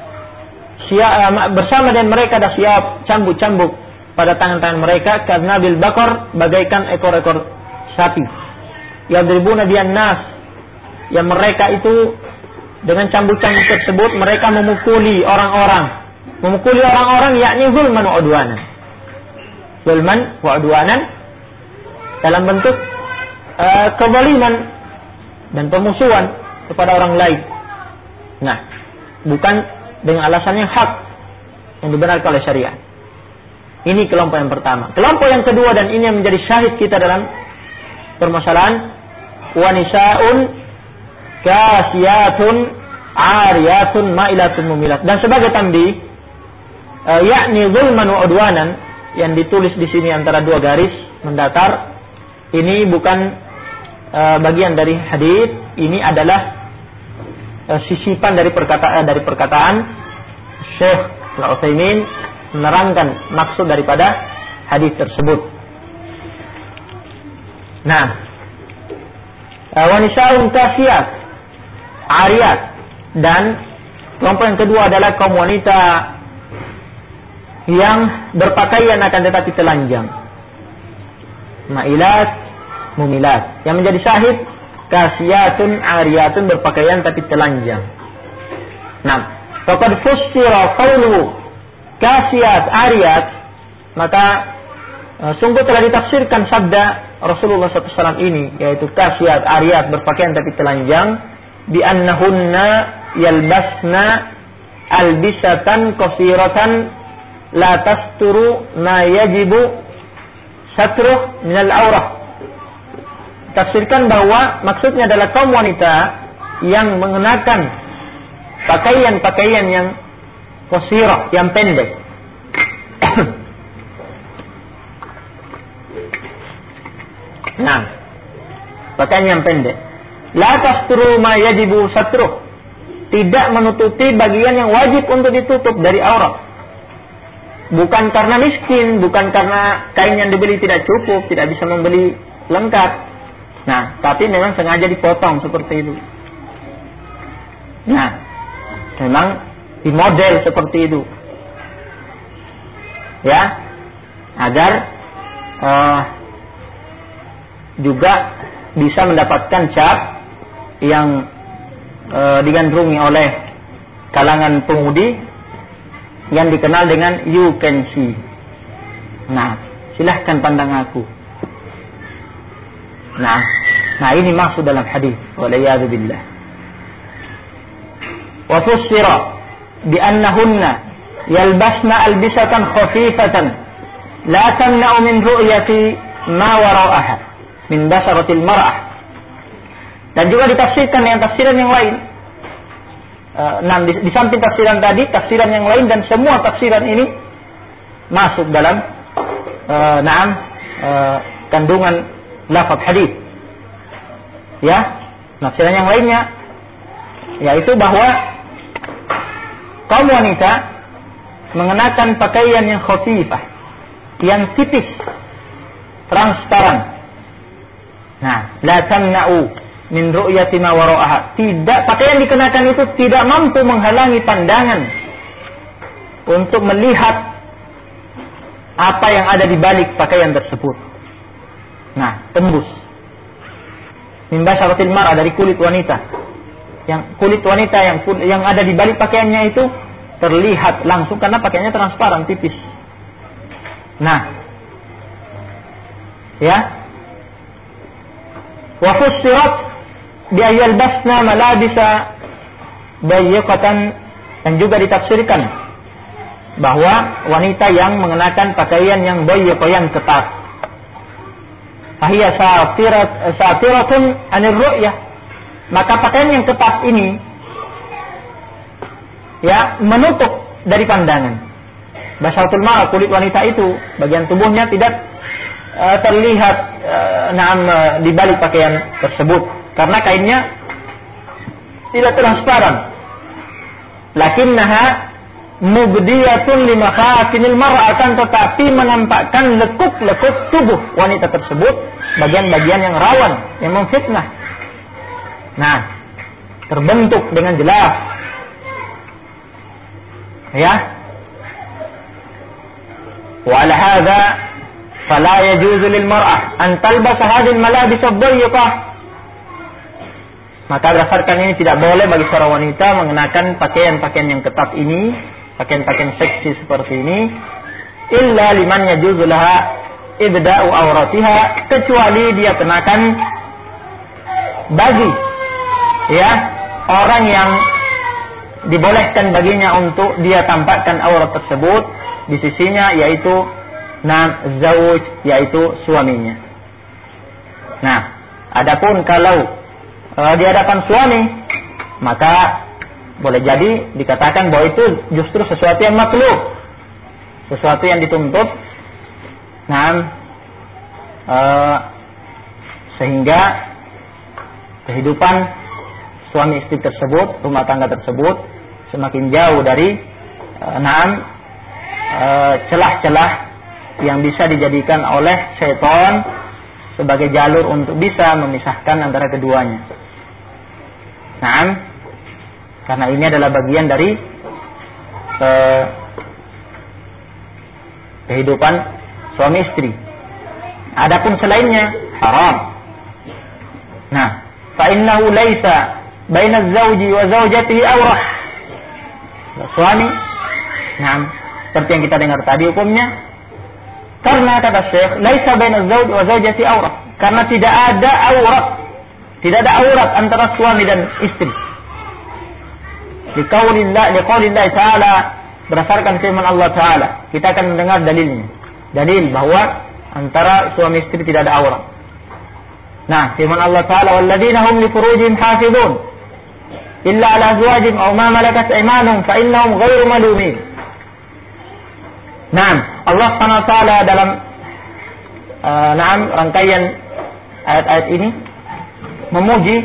A: bersama dengan mereka ada siyab, cambuk-cambuk pada tangan-tangan mereka, karena bil bakar, bagaikan ekor-ekor sapi. Yadribuna bihan nas, yang mereka itu dengan cambuk-cambuk tersebut mereka memukuli orang-orang, yakni zulman wa udwanan. Zulman wa udwanan dalam bentuk kezaliman dan pemusuhan kepada orang lain. Nah, bukan dengan alasan yang hak yang dibenarkan oleh syariat. Ini kelompok yang pertama. Kelompok yang kedua, dan ini yang menjadi syahid kita dalam permasalahan wanisa'un kasiyatun ariyatun ma'ilatun mumilat, dan sebagai tambih yakni zulman wa udwanan, yang ditulis di sini antara dua garis mendatar, ini bukan bagian dari hadis, ini adalah sisipan dari perkataan Syekh Al-Utsaimin menerangkan maksud daripada hadis tersebut. Nah, wanisaun kasiyat, ariyat, dan kelompok yang kedua adalah kaum wanita yang berpakaian akan tetapi telanjang. Ma'ilat, mumilat. Yang menjadi syahid, kasiyatun, ariyatun, berpakaian tapi telanjang. Nah, faqad fussira qawluhu kasiyat, ariyat, maka sungguh telah ditafsirkan sabda Rasulullah SAW ini, yaitu kasiyat, ariyat, berpakaian tapi telanjang, bi annahunna yalbasna albisatan qasiratan la tasturu ma yajibu satruh minal aurah. Tafsirkan bahwa maksudnya adalah kaum wanita yang mengenakan pakaian-pakaian yang qasirah, yang pendek. Nah, pakaian yang pendek. La tasturu ma yajibu satruh, tidak menutupi bagian yang wajib untuk ditutup dari aurat. Bukan karena miskin, bukan karena kain yang dibeli tidak cukup, tidak bisa membeli lengkap. Nah, tapi memang sengaja dipotong seperti itu. Nah, memang dimodel seperti itu. Ya, agar juga bisa mendapatkan cap yang digandrungi oleh kalangan pemudi yang dikenal dengan you can see. Nah, silahkan pandang aku. Nah ini maksud dalam hadis. Waliyadu billah. Wa fussira bi annahunna yalbasna albisatan khafifatan la tamna'u min ru'yati ma wara'aha min basaratil mar'ah. Dan juga ditafsirkan dengan tafsiran yang lain. Di samping tafsiran tadi, tafsiran yang lain, dan semua tafsiran ini masuk dalam kandungan lafaz hadis. Ya, tafsiran yang lainnya yaitu bahwa kaum wanita mengenakan pakaian yang khafifah, yang tipis, transparan. Nah, la tamna'u min ru'yati ma wara'aha. Tidak, pakaian dikenakan itu tidak mampu menghalangi pandangan untuk melihat apa yang ada di balik pakaian tersebut. Nah, tembus. Min basaratil mar'ah, dari kulit wanita. Yang kulit wanita yang ada di balik pakaiannya itu terlihat langsung karena pakaiannya transparan, tipis. Nah, ya. Wa fussirat biayal basna malabisa dayyqatan, dan juga ditafsirkan bahwa wanita yang mengenakan pakaian yang dayyqa, yang ketat, fahiya satiratun anir ru'yah, maka pakaian yang ketat ini ya menutup dari pandangan. Basaratul mar'ah, kulit wanita itu, bagian tubuhnya tidak terlihat di balik pakaian tersebut karena kainnya tidak transparan. Lakinnaha mubdiyatun limakhatinil mar'ah, akan tetapi menampakkan lekuk-lekuk tubuh wanita tersebut, bagian-bagian yang rawan, yang memfitnah. Nah, terbentuk dengan jelas. Ya. Wa ala hadza fala yajuzu lil mar'ah an talbasa hadhihi al malabis ad-dayyqah. Maka berdasarkan ini tidak boleh bagi seorang wanita mengenakan pakaian-pakaian yang ketat ini, pakaian-pakaian seksi seperti ini, illa liman yajuzu laha ibda'u auratiha, kecuali dia kenakan bagi ya orang yang dibolehkan baginya untuk dia tampakkan aurat tersebut di sisinya, yaitu zauj, yaitu suaminya. Nah, adapun kalau di hadapan suami, maka boleh jadi dikatakan bahwa itu justru sesuatu yang makruh, sesuatu yang dituntut. Sehingga kehidupan suami istri tersebut, rumah tangga tersebut semakin jauh dari celah-celah yang bisa dijadikan oleh syaitan
B: sebagai jalur untuk bisa memisahkan antara keduanya. Naam, karena ini adalah bagian dari kehidupan suami istri. Adapun selainnya haram. Nah, fa innahu laisa baina az-zawji wa zawjatihi awrah. Suami, nah, seperti yang kita dengar tadi hukumnya, karena kata Syekh, laisa baina az-zawj wa zawjatihi awrah, karena tidak ada aurat antara suami dan istri. Liqaulillah ta'ala, berdasarkan firman Allah Ta'ala, kita akan mendengar dalilnya. Dalil bahwa antara suami istri tidak ada aurat. Nah, firman Allah Ta'ala, walladzina hum li furujihim hafizun illa ala azwajihim aw ma malakat aymanuhum fa innahum ghairu malumin. Nah, Allah Subhanahu wa taala dalam rangkaian ayat-ayat ini memuji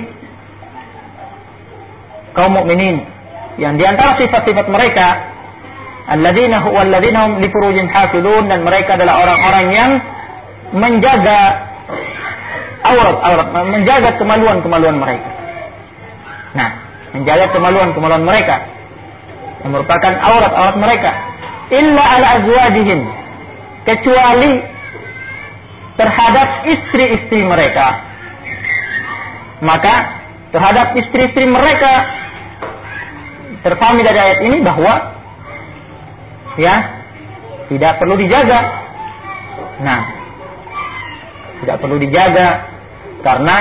B: kaum mukminin yang di antara sifat-sifat mereka alladzina hum li furujihim hafizun, dan mereka adalah orang-orang yang menjaga aurat, menjaga kemaluan mereka. Nah, menjaga kemaluan mereka yang merupakan aurat mereka. Illa ala azwajihim, kecuali terhadap istri-istri mereka. Maka terhadap istri-istri mereka terpahami dari ayat ini bahwa ya tidak perlu dijaga. Nah, tidak perlu dijaga karena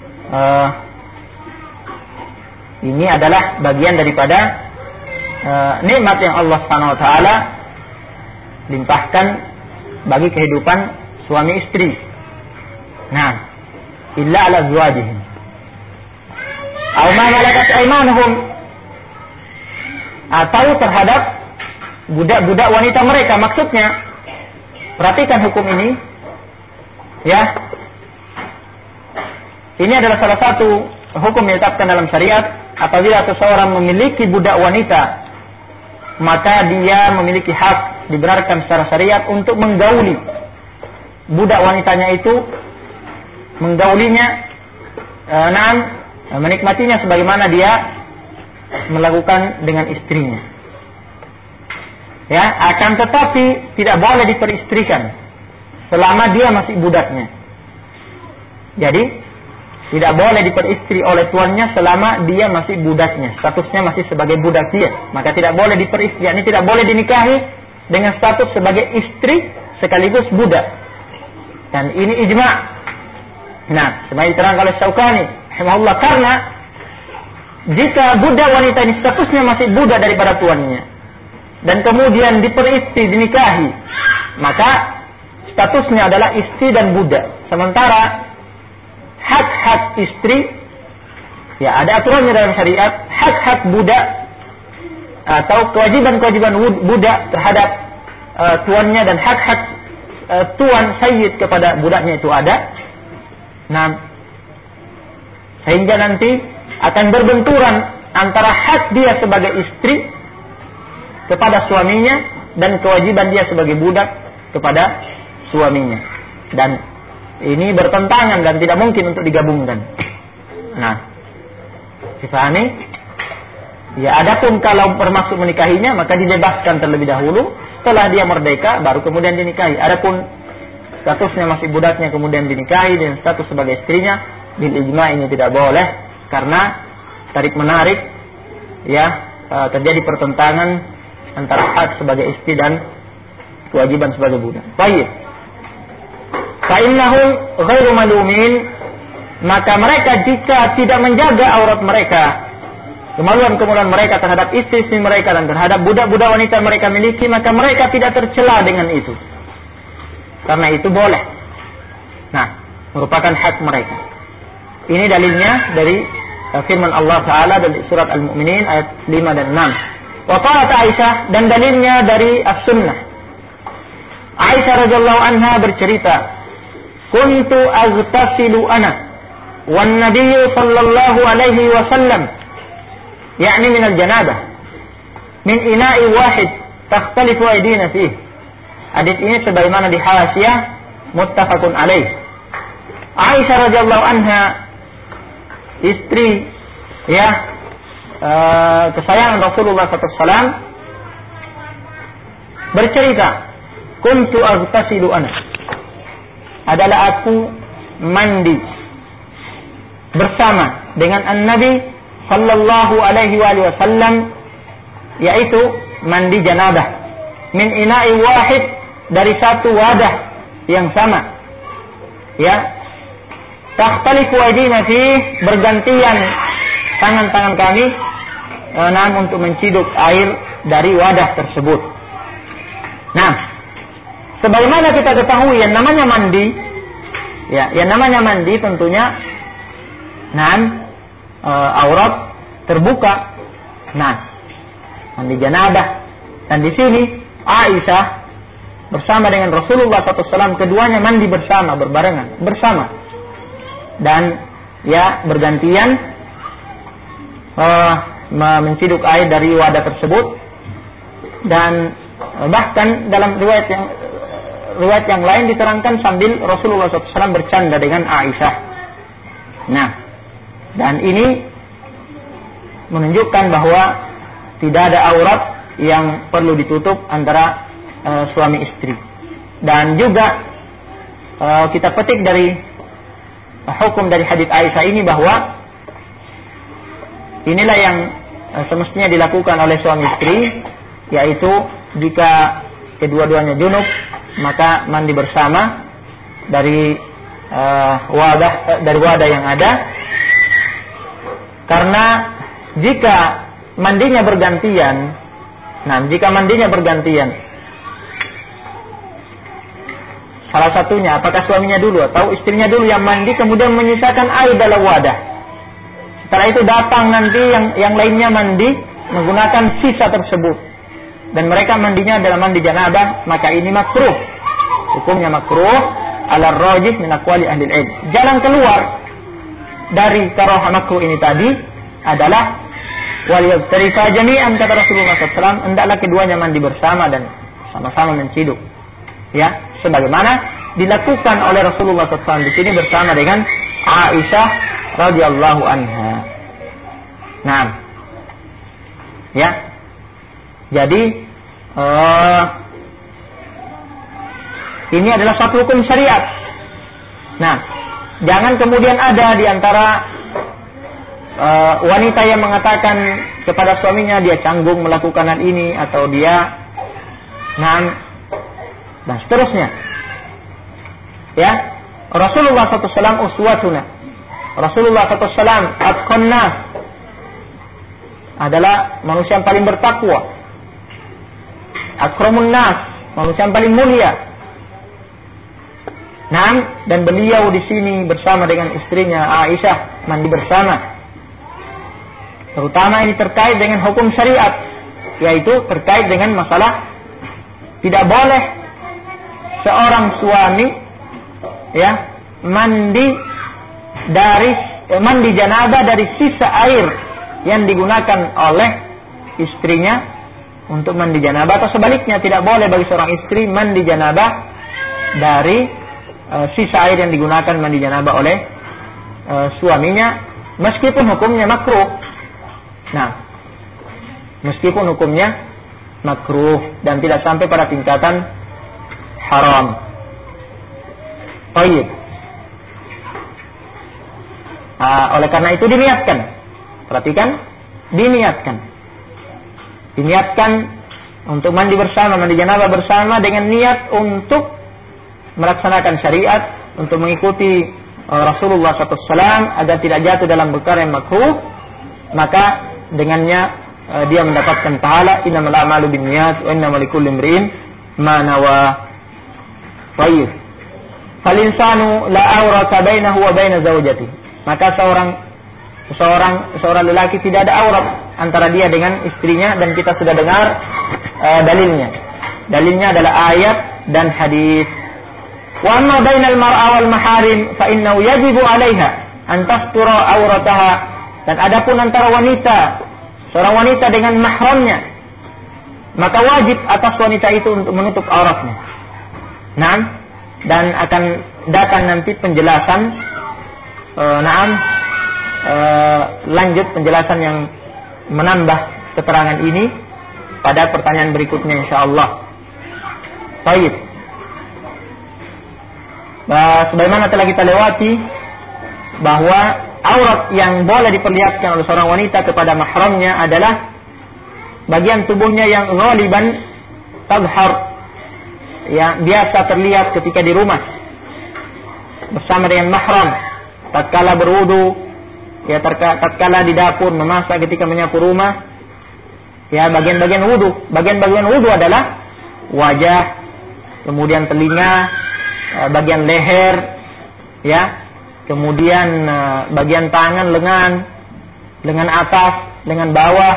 B: ini adalah bagian daripada nikmat yang Allah Subhanahu wa taala limpahkan bagi kehidupan suami istri. Nah, illa ala azwajihim aw ma malakat aymanuhum, atau terhadap budak-budak wanita mereka. Maksudnya, perhatikan hukum ini ya. Ini adalah salah satu hukum yang ditetapkan dalam syariat. Apabila seseorang memiliki budak wanita, maka dia memiliki hak, dibenarkan secara syariat untuk menggauli budak wanitanya itu, menggaulinya, menikmatinya sebagaimana dia melakukan dengan istrinya. Ya, akan tetapi tidak boleh diperistrikan selama dia masih budaknya. Jadi tidak boleh diperistri oleh tuannya selama dia masih budaknya, statusnya masih sebagai budak dia. Maka tidak boleh diperistri, yakni tidak boleh dinikahi dengan status sebagai istri sekaligus budak. Dan ini ijma'. Nah, sebagai diterangkan oleh Syaukani rahimahullah, karena jika budak wanita ini statusnya masih budak daripada tuannya dan kemudian diperistri, dinikahi, maka statusnya adalah istri dan budak. Sementara hak-hak istri, ya ada aturannya dalam syariat, hak-hak budak atau kewajiban-kewajiban budak terhadap tuannya dan hak-hak tuan sayyid kepada budaknya itu ada. Nah, sehingga nanti akan berbenturan antara hak dia sebagai istri kepada suaminya dan kewajiban dia sebagai budak kepada suaminya. Dan ini bertentangan dan tidak mungkin untuk digabungkan. Nah, dipahami? Ya, adapun kalau termasuk menikahinya, maka dibebaskan terlebih dahulu. Setelah dia merdeka, baru kemudian dinikahi. Adapun statusnya masih budaknya kemudian dinikahi dengan status sebagai istrinya, bil ijma' ini tidak boleh, karena tarik menarik, ya, terjadi pertentangan antara hak sebagai istri dan kewajiban sebagai budak. Baik. Fa'innahum ghairu malumin, maka mereka jika tidak menjaga aurat mereka, kemaluan-kemaluan mereka terhadap istri-istri mereka dan terhadap budak-budak wanita mereka miliki, maka mereka tidak tercela dengan itu. Karena itu boleh. Nah, merupakan hak mereka. Ini dalilnya dari firman Allah Ta'ala dari surat Al-Mu'minin ayat 5 dan 6. Wa qalat Aisyah, dan dalilnya dari As-Sunnah. Aisyah radhiyallahu anha bercerita, kuntu aghtasilu ana wan nabiyyu sallallahu alaihi wasallam, yakni min al-janabah, min ina'i wahid takhtalifu aydina fihi. Hadis ini sebagaimana di Hasyiyah muttafaqun alaih. Aisyah radhiyallahu anha, istri kesayangan Rasulullah SAW, bercerita, kuntu aghtasilu ana, adalah aku mandi bersama dengan An-Nabi sallallahu alaihi wasallam, yaitu mandi janabah, min ina'i wahid, dari satu wadah yang sama, takhtalifu aydina fih, bergantian tangan-tangan kami untuk menciduk air dari wadah tersebut. Nah, sebagaimana kita ketahui yang namanya mandi, tentunya aurat terbuka. Mandi janabah. Dan di sini Aisyah bersama dengan Rasulullah SAW, keduanya mandi bersama, berbarengan, bersama. Dan bergantian menciduk air dari wadah tersebut. Dan bahkan dalam riwayat yang lain diterangkan sambil Rasulullah SAW bercanda dengan Aisyah. Dan ini menunjukkan bahwa tidak ada aurat yang perlu ditutup antara suami istri. Dan juga kita petik dari hukum dari hadits Aisyah ini bahwa inilah yang semestinya dilakukan oleh suami istri, yaitu jika kedua-duanya junub, maka mandi bersama dari wadah yang ada. Karena jika mandinya bergantian, salah satunya apakah suaminya dulu atau istrinya dulu yang mandi, kemudian menyisakan air dalam wadah. Setelah itu datang nanti yang lainnya mandi menggunakan sisa tersebut, dan mereka mandinya adalah mandi janabah, maka ini makruh. Hukumnya makruh ala rajih min aqwali ahli ilm. Jalan keluar dari karaha makruh ini tadi adalah wal yaghtarifa jami'an, kata Rasulullah SAW, hendaklah keduanya mandi bersama dan sama-sama menciduk. Sebagaimana dilakukan oleh Rasulullah SAW di sini bersama dengan Aisyah radhiyallahu anha. Jadi ini adalah satu hukum syariat. Jangan kemudian ada di antara wanita yang mengatakan kepada suaminya dia canggung melakukan hal ini, atau dia dan seterusnya. Rasulullah SAW uswatuna. Rasulullah SAW atqan nas, adalah manusia yang paling bertakwa. Akramun nas, manusia yang paling mulia. Dan beliau di sini bersama dengan istrinya Aisyah mandi bersama. Terutama ini terkait dengan hukum syariat, yaitu terkait dengan masalah tidak boleh seorang suami mandi janabah dari sisa air yang digunakan oleh istrinya untuk mandi janabah, atau sebaliknya tidak boleh bagi seorang istri mandi janabah dari sisa air yang digunakan mandi janabah oleh suaminya, meskipun hukumnya makruh. Meskipun hukumnya makruh dan tidak sampai pada tingkatan haram. Baik. Oleh karena itu diniatkan. Perhatikan, diniatkan untuk mandi bersama, mandi janabah bersama dengan niat untuk melaksanakan syariat, untuk mengikuti Rasulullah SAW agar tidak jatuh dalam perkara yang makruh. Maka dengannya dia mendapatkan pahala. Innamal a'malu binniyat wa innamal likulli imri'in ma nawa. Baik. Fal insanu la awrata bainahu wa baina zawjatihi. Maka seorang lelaki tidak ada aurat antara dia dengan istrinya, dan kita sudah dengar dalilnya. Dalilnya adalah ayat dan hadis. Wa amma bainal mar'a wal maharim fa innahu yajibu 'alaiha an tastura aurataha. Dan adapun antara seorang wanita dengan mahramnya, maka wajib atas wanita itu untuk menutup auratnya. dan akan datang nanti penjelasan lanjut penjelasan yang menambah keterangan ini pada pertanyaan berikutnya insyaallah. Baik. Sebagaimana telah kita lewati bahwa aurat yang boleh diperlihatkan oleh seorang wanita kepada mahramnya adalah bagian tubuhnya yang ghaliban tadhhar, yang biasa terlihat ketika di rumah bersama dengan mahram, tatkala berwudu, ya tatkala di dapur memasak, ketika menyapu rumah. Ya, bagian-bagian wudu. Bagian-bagian wudu adalah wajah, kemudian telinga, bagian leher, ya, kemudian bagian tangan, lengan atas, lengan bawah,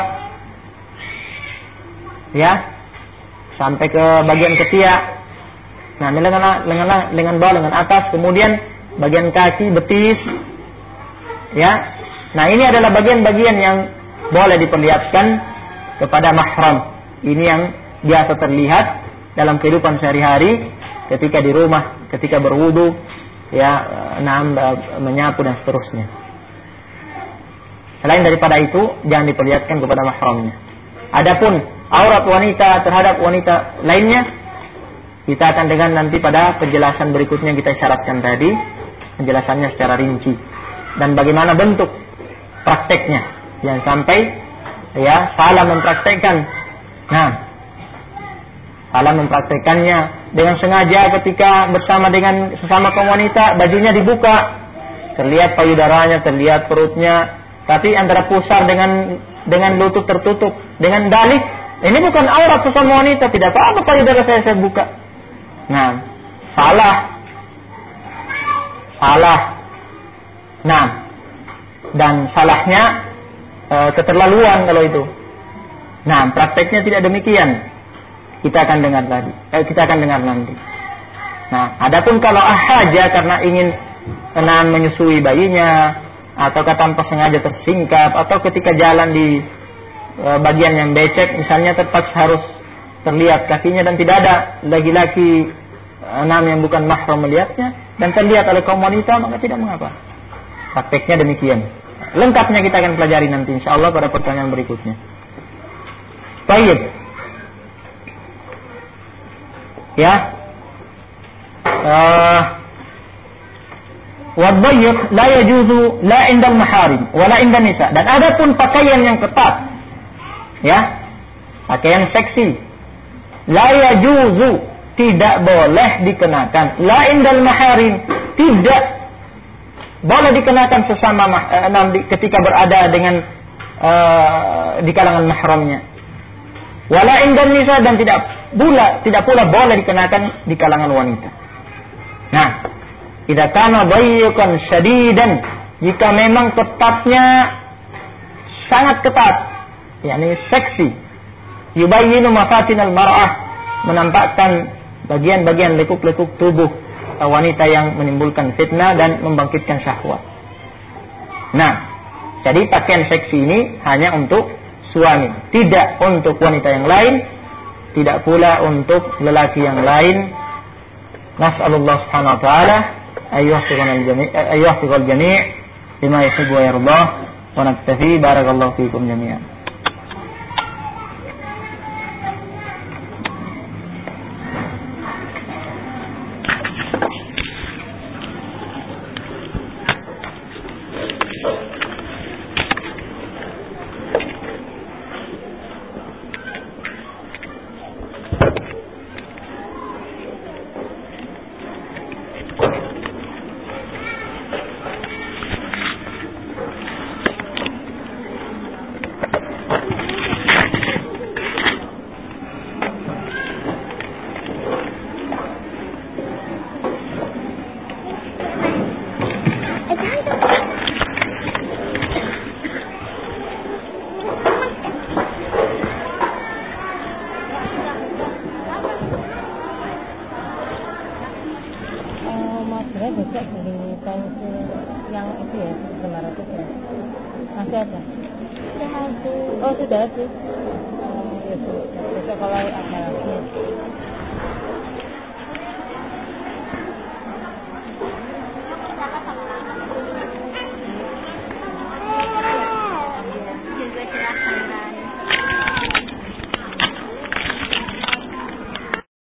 B: ya, sampai ke bagian ketiak. Nah, ini lengan bawah, lengan atas, kemudian bagian kaki, betis, ya. Nah, ini adalah bagian-bagian yang boleh diperlihatkan kepada mahram. Ini yang biasa terlihat dalam kehidupan sehari-hari, ketika di rumah, ketika berwudu, ya, menyapu dan seterusnya. Selain daripada itu, jangan diperlihatkan kepada mahramnya. Adapun aurat wanita terhadap wanita lainnya, kita akan dengar nanti pada penjelasan berikutnya yang kita syaratkan tadi, penjelasannya secara rinci dan bagaimana bentuk prakteknya. Jangan sampai ya salah mempraktekkan. Nah, salah mempraktekannya dengan sengaja ketika bersama dengan sesama kaum wanita, bajunya dibuka, terlihat payudaranya, terlihat perutnya, tapi antara pusar dengan lutut tertutup, dengan dalih ini bukan aurat sesama wanita, tidak apa-apa payudara saya buka. Nah, salah. Nah, dan salahnya keterlaluan kalau itu. Nah, prakteknya tidak demikian. Kita akan dengar nanti. Nah, adapun kalau saja karena ingin menyusui bayinya, atau tanpa sengaja tersingkap, atau ketika jalan di bagian yang becek, misalnya terpaksa harus terlihat kakinya dan tidak ada laki-laki yang bukan mahram melihatnya dan terlihat oleh kaum wanita, maka tidak mengapa. Prakteknya demikian. Lengkapnya kita akan pelajari nanti insyaallah pada pertanyaan berikutnya. Baik. Ya. Wadhayyq la yajuzu la 'inda al-maharim wa la 'inda nisa. Dan adapun pakaian yang ketat, ya, pakaian seksi, la yajuzu, tidak boleh dikenakan, la 'inda al-maharim, tidak boleh dikenakan sesama ketika berada dengan di kalangan mahramnya. Wala 'inda nisa, dan tidak pula boleh dikenakan di kalangan wanita. Nah, idza kana dayyqan syadidan, jika memang ketatnya sangat ketat, yakni seksi, yubayyinu mafatinal mar'ah, menampakkan bagian-bagian lekuk-lekuk tubuh wanita yang menimbulkan fitnah dan membangkitkan syahwat. Nah, jadi pakaian seksi ini hanya untuk suami, tidak untuk wanita yang lain, tidak pula untuk lelaki yang lain. Nas'alullah subhanahu wa ta'ala ayyuhfiqal jami' bima yuhibbu wa yardah, wa naktafi. Barakallahu fikum jami'an.
C: Oh sudah sih. Besok kalau ada